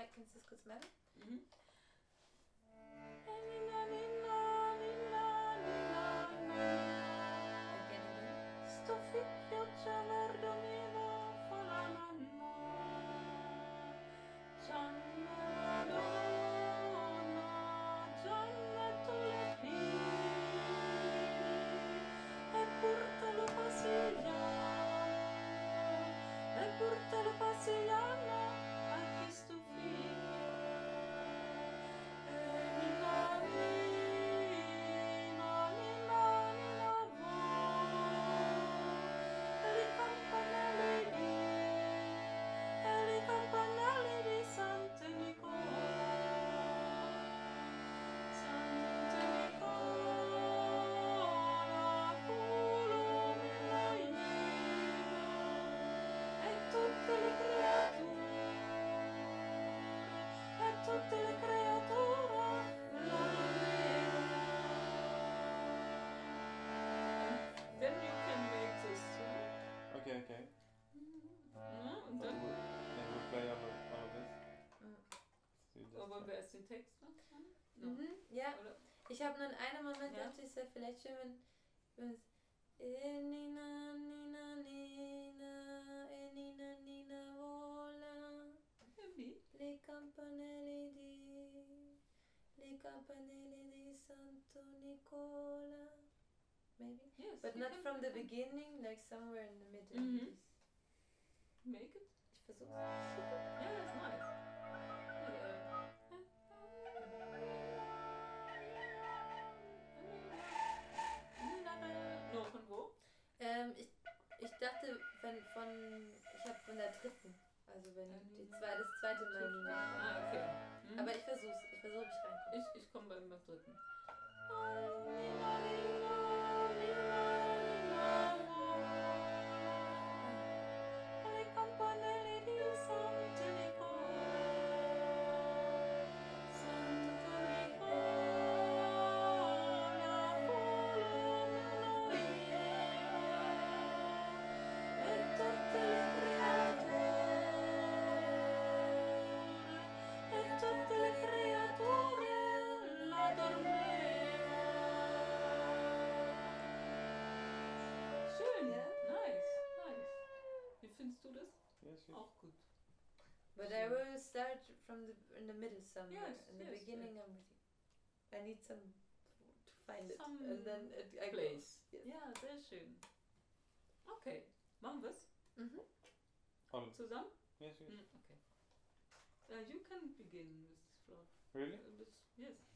kannst du das kurz machen? Mhm. Sto figlio guardo mi va fa la mamma. Gianna Madonna, Gianna tu le e portalo passigliando a chi sto figlio. E nina, nina, nina, nina, vo. E le campanelle di Sante Nicola. Sante Nicola, culumina e tutte le creature la Then you can make this too. Okay. Ja, und But dann we'll play all of this. Mhm. So you just aber wollen wir erst den Text machen? No. Ja, Oder? ich habe nur in einem Moment Ja. dachte ich, es wäre vielleicht schön, wenn es Nina, Nina, Nina, Nina, Nina, vola. Wie? Le campanelle di Santo Nicola. Maybe? Yes, But you not can from the make it. beginning, like somewhere in the middle. Mhm. Make it. Ich versuch's. Ja, ist nice. Nur von wo? Ich dachte, ich habe von der dritten. Also wenn das zweite Mal Nina. Ah, okay. Mhm. Aber ich versuche, wie ich reinkomme. Ich komme beim dritten. Le campanelle di Santo Nicola. Santo Nicola, e tutte le creature la dormevano. Schön. Ja? Nice. Wie findest du das? Yes. Auch gut. But I will start in the middle somewhere. Yes, in the yes, beginning, I need some to find it, Some and then I place. Yes. Ja, sehr schön. Okay. Machen wir's Mhm. All. zusammen? Yes. Okay. You can begin, Mrs. Flor. Really? Yes.